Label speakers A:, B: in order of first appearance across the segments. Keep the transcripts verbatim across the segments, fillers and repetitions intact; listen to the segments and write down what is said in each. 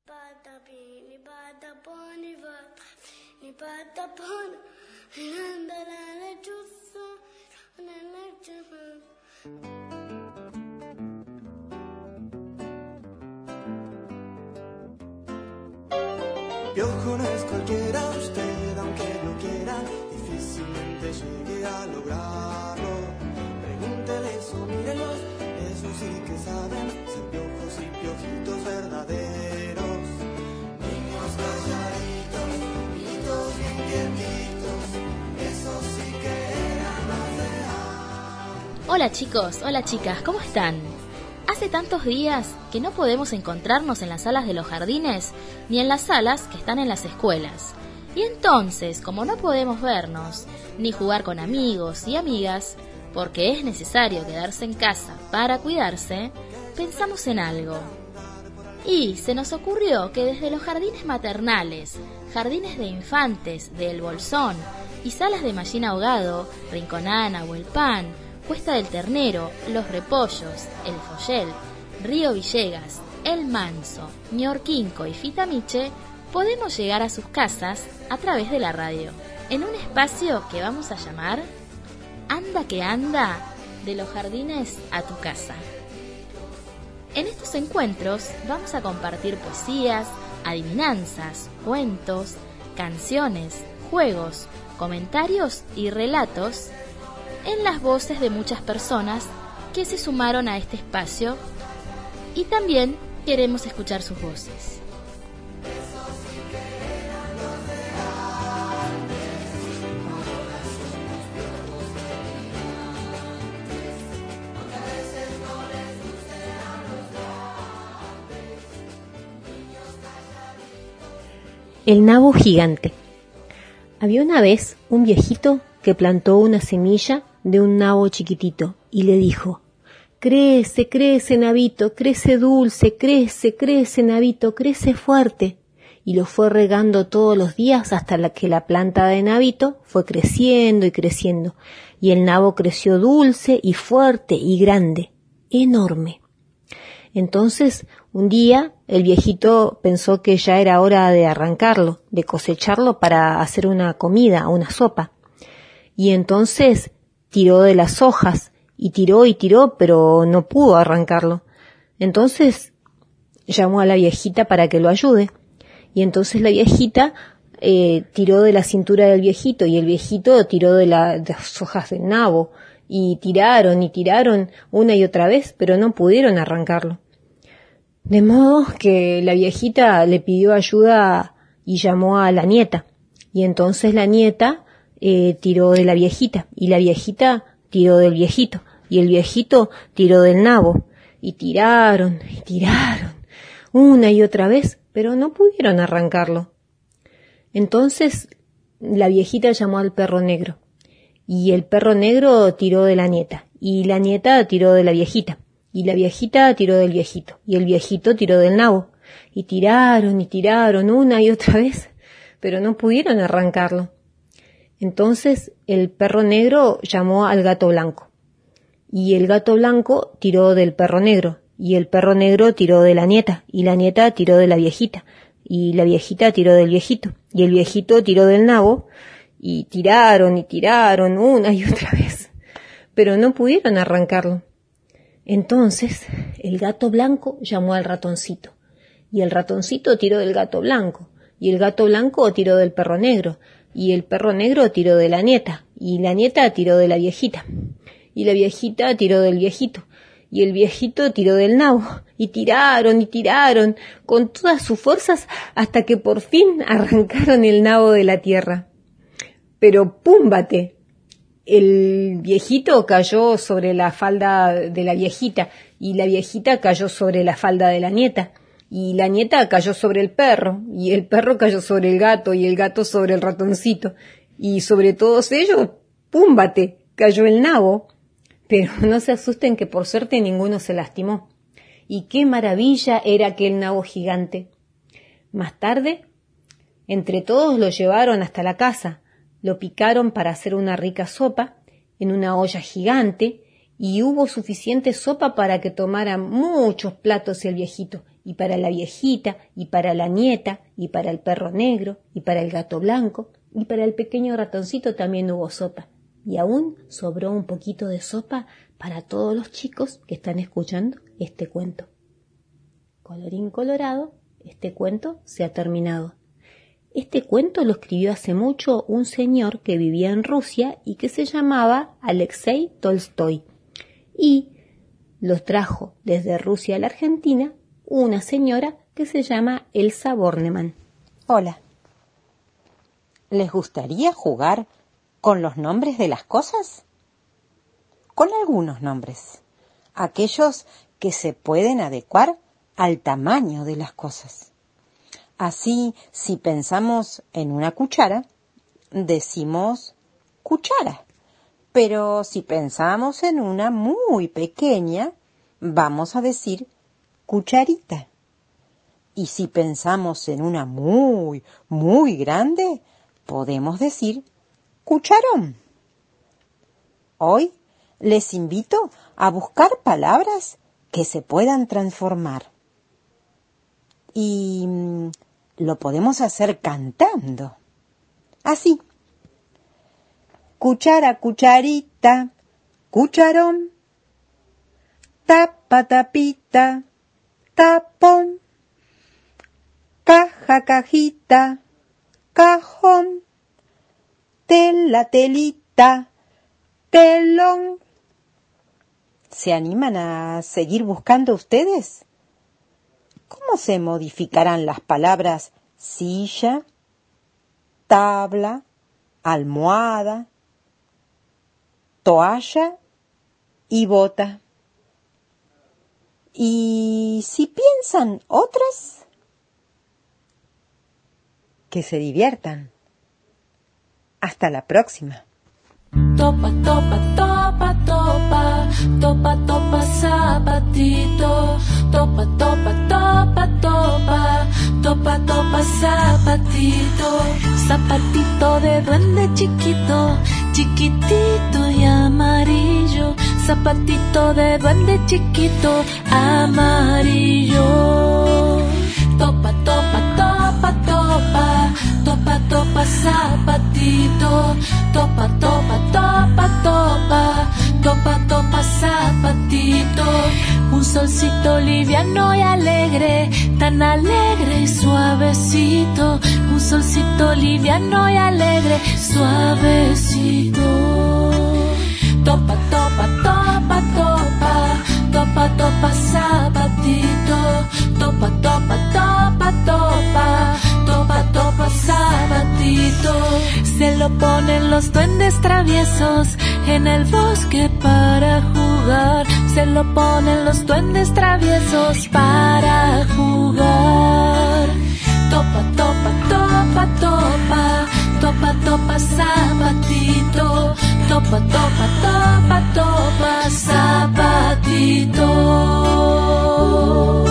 A: Piojo no es cualquiera, usted aunque lo quiera, difícilmente llegue a lograrlo. Pregúntele eso, mírenlos, eso sí que saben, ser piojos y piojitos verdaderos. Niños calladitos, niñitos bien quietitos, eso sí que eran más real.
B: Hola chicos, hola chicas, ¿cómo están? Hace tantos días que no podemos encontrarnos en las salas de los jardines ni en las salas que están en las escuelas. Y entonces, como no podemos vernos ni jugar con amigos y amigas, porque es necesario quedarse en casa para cuidarse, pensamos en algo. Y se nos ocurrió que desde los jardines maternales, jardines de infantes de El Bolsón y salas de Mallín Ahogado, Rinconana, Huelpán, Cuesta del Ternero, Los Repollos, El Follel, Río Villegas, El Manso, Ñorquinco y Fitamiche, podemos llegar a sus casas a través de la radio, en un espacio que vamos a llamar Anda que Anda, de los jardines a tu casa. En estos encuentros vamos a compartir poesías, adivinanzas, cuentos, canciones, juegos, comentarios y relatos en las voces de muchas personas que se sumaron a este espacio, y también queremos escuchar sus voces.
C: El nabo gigante. Había una vez un viejito que plantó una semilla de un nabo chiquitito y le dijo: crece, crece, nabito, crece dulce, crece, crece, nabito, crece fuerte. Y lo fue regando todos los días hasta la que la planta de nabito fue creciendo y creciendo, y el nabo creció dulce y fuerte y grande, enorme. Entonces, un día, el viejito pensó que ya era hora de arrancarlo, de cosecharlo para hacer una comida, una sopa. Y entonces tiró de las hojas, y tiró y tiró, pero no pudo arrancarlo. Entonces llamó a la viejita para que lo ayude. Y entonces la viejita eh, tiró de la cintura del viejito, y el viejito tiró de, la, de las hojas del nabo. Y tiraron y tiraron una y otra vez, pero no pudieron arrancarlo. De modo que la viejita le pidió ayuda y llamó a la nieta. Y entonces la nieta eh, tiró de la viejita, y la viejita tiró del viejito, y el viejito tiró del nabo. Y tiraron y tiraron una y otra vez, pero no pudieron arrancarlo. Entonces la viejita llamó al perro negro. Y el perro negro tiró de la nieta, y la nieta tiró de la viejita, y la viejita tiró del viejito, y el viejito tiró del nabo. Y tiraron y tiraron una y otra vez, pero no pudieron arrancarlo. Entonces el perro negro llamó al gato blanco, y el gato blanco tiró del perro negro, y el perro negro tiró de la nieta, y la nieta tiró de la viejita, y la viejita tiró del viejito, y el viejito tiró del nabo. Y tiraron y tiraron una y otra vez, pero no pudieron arrancarlo. Entonces el gato blanco llamó al ratoncito, y el ratoncito tiró del gato blanco, y el gato blanco tiró del perro negro, y el perro negro tiró de la nieta, y la nieta tiró de la viejita, y la viejita tiró del viejito, y el viejito tiró del nabo, y tiraron y tiraron con todas sus fuerzas hasta que por fin arrancaron el nabo de la tierra. Pero ¡púmbate! El viejito cayó sobre la falda de la viejita, y la viejita cayó sobre la falda de la nieta, y la nieta cayó sobre el perro, y el perro cayó sobre el gato, y el gato sobre el ratoncito, y sobre todos ellos, ¡púmbate!, cayó el nabo. Pero no se asusten, que por suerte ninguno se lastimó. Y qué maravilla era aquel nabo gigante. Más tarde, entre todos lo llevaron hasta la casa, lo picaron para hacer una rica sopa en una olla gigante, y hubo suficiente sopa para que tomara muchos platos el viejito, y para la viejita, y para la nieta, y para el perro negro, y para el gato blanco, y para el pequeño ratoncito también hubo sopa. Y aún sobró un poquito de sopa para todos los chicos que están escuchando este cuento. Colorín colorado, este cuento se ha terminado. Este cuento lo escribió hace mucho un señor que vivía en Rusia y que se llamaba Alexei Tolstoy. Y los trajo desde Rusia a la Argentina una señora que se llama Elsa Bornemann.
D: Hola. ¿Les gustaría jugar con los nombres de las cosas? Con algunos nombres, aquellos que se pueden adecuar al tamaño de las cosas. Así, si pensamos en una cuchara, decimos cuchara. Pero si pensamos en una muy pequeña, vamos a decir cucharita. Y si pensamos en una muy, muy grande, podemos decir cucharón. Hoy les invito a buscar palabras que se puedan transformar. Y mmm, lo podemos hacer cantando. Así. Cuchara, cucharita, cucharón. Tapa, tapita, tapón. Caja, cajita, cajón. Tela, telita, telón. ¿Se animan a seguir buscando ustedes? ¿Cómo se modificarán las palabras silla, tabla, almohada, toalla y bota? Y si piensan otras, que se diviertan. Hasta la próxima.
E: Topa, topa, topa, topa, topa, topa, zapatito. Topa, topa, topa, topa, topa, topa, zapatito. Zapatito de duende chiquito, chiquitito y amarillo. Zapatito de duende chiquito, amarillo. Topa, topa, topa, topa, topa, topa, zapatito. Topa, topa, topa, topa, topa, topa, zapatito. Un solcito liviano y alegre, tan alegre y suavecito. Un solcito liviano y alegre, suavecito. Topa, topa, topa, topa, topa, topa, zapatito. Topa, topa, topa, topa, topa, topa, zapatito. Se lo ponen los duendes traviesos en el bosque para jugar. Se lo ponen los duendes traviesos para jugar. Topa, topa, topa, topa, topa, topa, zapatito. Topa, topa, topa, topa, zapatito.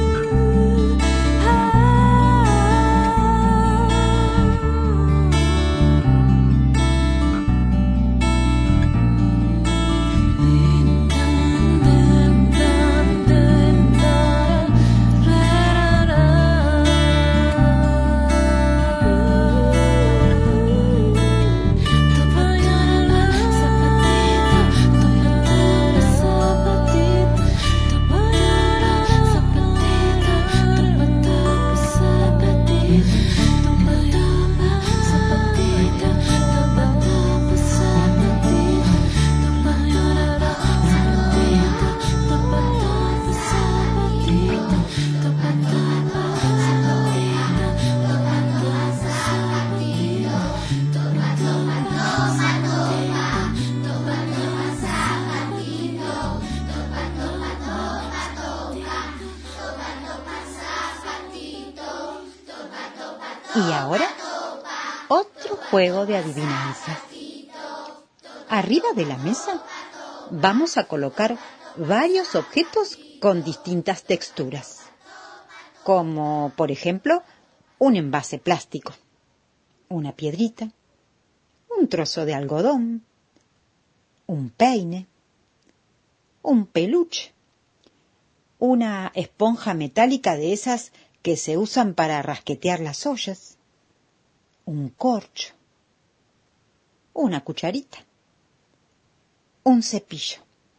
D: Y ahora, otro juego de adivinanza. Arriba de la mesa vamos a colocar varios objetos con distintas texturas, como por ejemplo un envase plástico, una piedrita, un trozo de algodón, un peine, un peluche, una esponja metálica de esas que se usan para rasquetear las ollas, un corcho, una cucharita, un cepillo.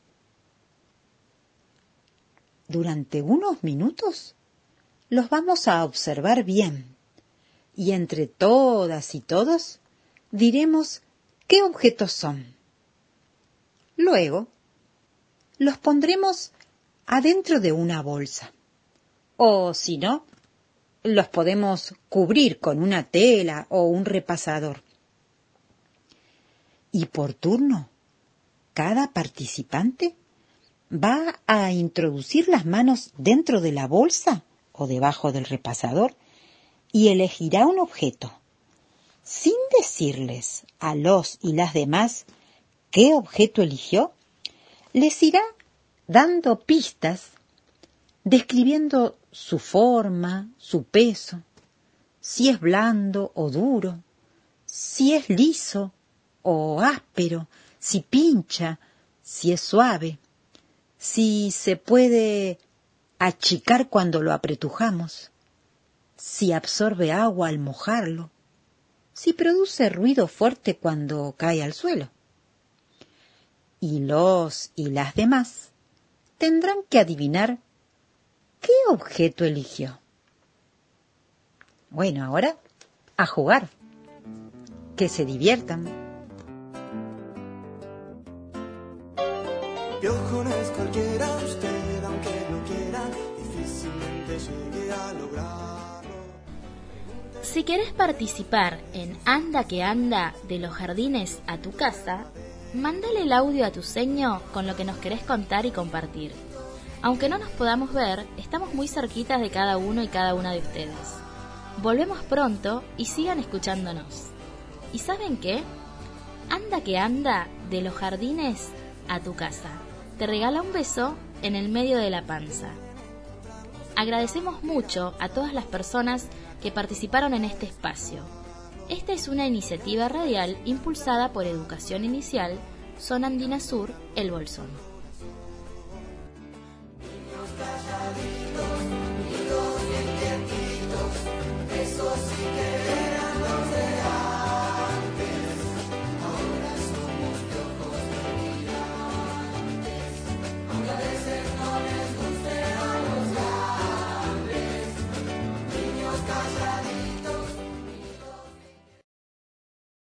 D: Durante unos minutos los vamos a observar bien y entre todas y todos diremos qué objetos son. Luego los pondremos adentro de una bolsa o, si no, los podemos cubrir con una tela o un repasador. Y por turno, cada participante va a introducir las manos dentro de la bolsa o debajo del repasador y elegirá un objeto, sin decirles a los y las demás qué objeto eligió. Les irá dando pistas, describiendo su forma, su peso, si es blando o duro, si es liso o áspero, si pincha, si es suave, si se puede achicar cuando lo apretujamos, si absorbe agua al mojarlo, si produce ruido fuerte cuando cae al suelo. Y los y las demás tendrán que adivinar qué objeto eligió. Bueno, ahora a jugar. Que se diviertan.
A: Piojo no es cualquiera, usted aunque lo quiera, difícilmente llegue a lograrlo.
B: Si querés participar en Anda que Anda de los Jardines a tu casa, mándale el audio a tu seño con lo que nos querés contar y compartir. Aunque no nos podamos ver, estamos muy cerquitas de cada uno y cada una de ustedes. Volvemos pronto y sigan escuchándonos. ¿Y saben qué? Anda que Anda de los Jardines a tu casa. Te regala un beso en el medio de la panza. Agradecemos mucho a todas las personas que participaron en este espacio. Esta es una iniciativa radial impulsada por Educación Inicial, Zona Andina Sur, El Bolsón.